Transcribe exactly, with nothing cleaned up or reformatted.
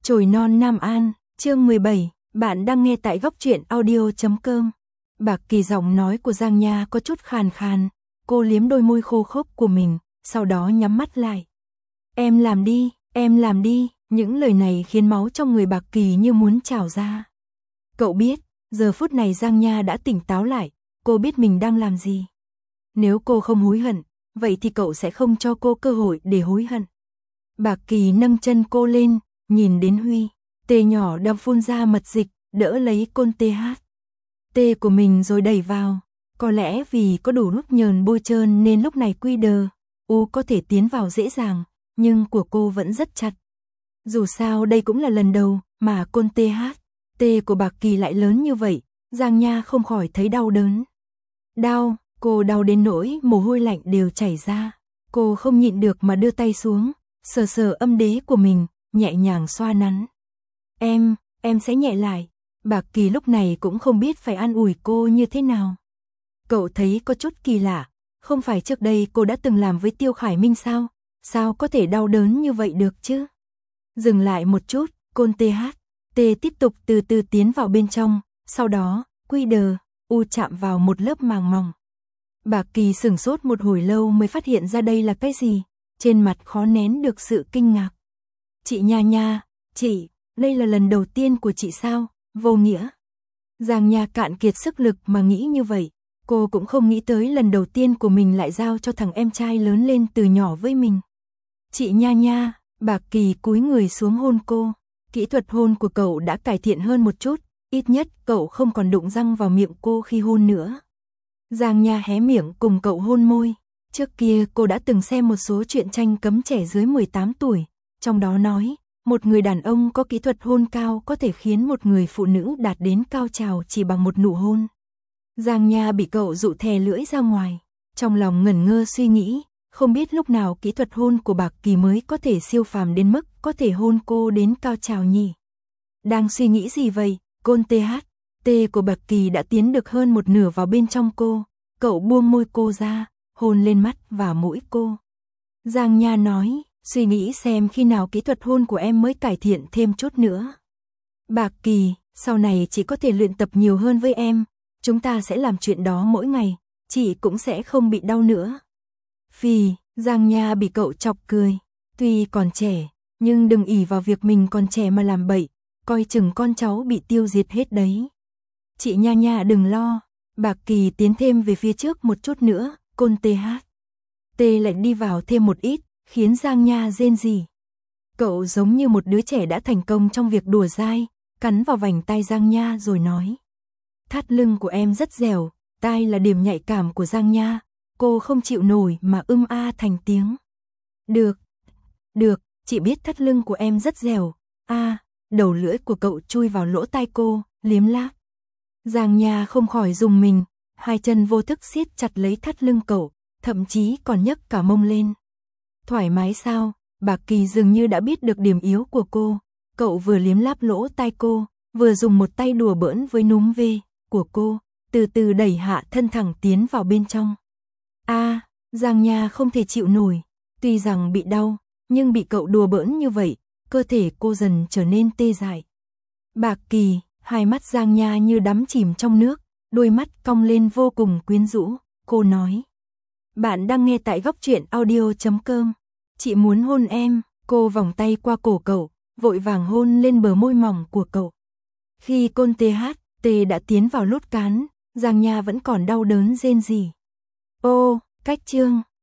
Chồi non Nam An, chương mười bảy, bạn đang nghe tại góc truyện audio chấm com. Bạc Kỳ giọng nói của Giang Nha có chút khàn khàn, cô liếm đôi môi khô khốc của mình, sau đó nhắm mắt lại. Em làm đi, em làm đi, những lời này khiến máu trong người Bạc Kỳ như muốn trào ra. Cậu biết, giờ phút này Giang Nha đã tỉnh táo lại, cô biết mình đang làm gì. Nếu cô không hối hận, vậy thì cậu sẽ không cho cô cơ hội để hối hận. Bạc Kỳ nâng chân cô lên, nhìn đến Huy, tê nhỏ đâm phun ra mật dịch, đỡ lấy côn tê hát. Tê của mình rồi đẩy vào, có lẽ vì có đủ nút nhờn bôi trơn nên lúc này quy đờ, u có thể tiến vào dễ dàng, nhưng của cô vẫn rất chặt. Dù sao đây cũng là lần đầu mà côn tê hát, tê của Bạc Kỳ lại lớn như vậy, Giang Nha không khỏi thấy đau đớn. Đau, cô đau đến nỗi mồ hôi lạnh đều chảy ra, cô không nhịn được mà đưa tay xuống, sờ sờ âm đế của mình, nhẹ nhàng xoa nắn. Em, em sẽ nhẹ lại. Bạc Kỳ lúc này cũng không biết phải an ủi cô như thế nào. Cậu thấy có chút kỳ lạ, không phải trước đây cô đã từng làm với Tiêu Khải Minh sao? Sao có thể đau đớn như vậy được chứ? Dừng lại một chút, côn tê hát, tê tiếp tục từ từ tiến vào bên trong, sau đó, quy đờ, u chạm vào một lớp màng mỏng. Bạc Kỳ sửng sốt một hồi lâu mới phát hiện ra đây là cái gì, trên mặt khó nén được sự kinh ngạc. Chị Nha Nha, chị, đây là lần đầu tiên của chị sao? Vô nghĩa. Giang Nha cạn kiệt sức lực mà nghĩ như vậy, cô cũng không nghĩ tới lần đầu tiên của mình lại giao cho thằng em trai lớn lên từ nhỏ với mình. Chị Nha Nha, Bạc Kỳ cúi người xuống hôn cô, kỹ thuật hôn của cậu đã cải thiện hơn một chút, ít nhất cậu không còn đụng răng vào miệng cô khi hôn nữa. Giang Nha hé miệng cùng cậu hôn môi, trước kia cô đã từng xem một số truyện tranh cấm trẻ dưới mười tám tuổi, trong đó nói, một người đàn ông có kỹ thuật hôn cao có thể khiến một người phụ nữ đạt đến cao trào chỉ bằng một nụ hôn. Giang Nha bị cậu dụ thè lưỡi ra ngoài, trong lòng ngẩn ngơ suy nghĩ, không biết lúc nào kỹ thuật hôn của Bạc Kỳ mới có thể siêu phàm đến mức có thể hôn cô đến cao trào nhỉ. Đang suy nghĩ gì vậy, côn tê hát, tê của Bạc Kỳ đã tiến được hơn một nửa vào bên trong cô, cậu buông môi cô ra, hôn lên mắt và mũi cô. Giang Nha nói, suy nghĩ xem khi nào kỹ thuật hôn của em mới cải thiện thêm chút nữa. Bạc Kỳ, sau này chỉ có thể luyện tập nhiều hơn với em, chúng ta sẽ làm chuyện đó mỗi ngày, chị cũng sẽ không bị đau nữa. Phì, Giang Nha bị cậu chọc cười, tuy còn trẻ, nhưng đừng ỷ vào việc mình còn trẻ mà làm bậy, coi chừng con cháu bị tiêu diệt hết đấy. Chị Nha Nha đừng lo, Bạc Kỳ tiến thêm về phía trước một chút nữa, côn tê hát. Tê lại đi vào thêm một ít, khiến Giang Nha rên rỉ. Cậu giống như một đứa trẻ đã thành công trong việc đùa dai, cắn vào vành tai Giang Nha rồi nói. Thắt lưng của em rất dẻo, tai là điểm nhạy cảm của Giang Nha, cô không chịu nổi mà ưm a thành tiếng. Được, được, chị biết thắt lưng của em rất dẻo, a, à, đầu lưỡi của cậu chui vào lỗ tai cô, liếm láp. Giang Nha không khỏi rùng mình, hai chân vô thức siết chặt lấy thắt lưng cậu, thậm chí còn nhấc cả mông lên. Thoải mái sao? Bạc Kỳ dường như đã biết được điểm yếu của cô, cậu vừa liếm láp lỗ tai cô, vừa dùng một tay đùa bỡn với núm vê của cô, từ từ đẩy hạ thân thẳng tiến vào bên trong. A, à, Giang Nha không thể chịu nổi, tuy rằng bị đau, nhưng bị cậu đùa bỡn như vậy, cơ thể cô dần trở nên tê dại. Bạc Kỳ, hai mắt Giang Nha như đắm chìm trong nước, đôi mắt cong lên vô cùng quyến rũ, cô nói. Bạn đang nghe tại góc truyện audio chấm com. Chị muốn hôn em, cô vòng tay qua cổ cậu, vội vàng hôn lên bờ môi mỏng của cậu. Khi côn tê hát, tê đã tiến vào lốt cán, Giang Nha vẫn còn đau đớn rên rỉ. Ô, cách chương.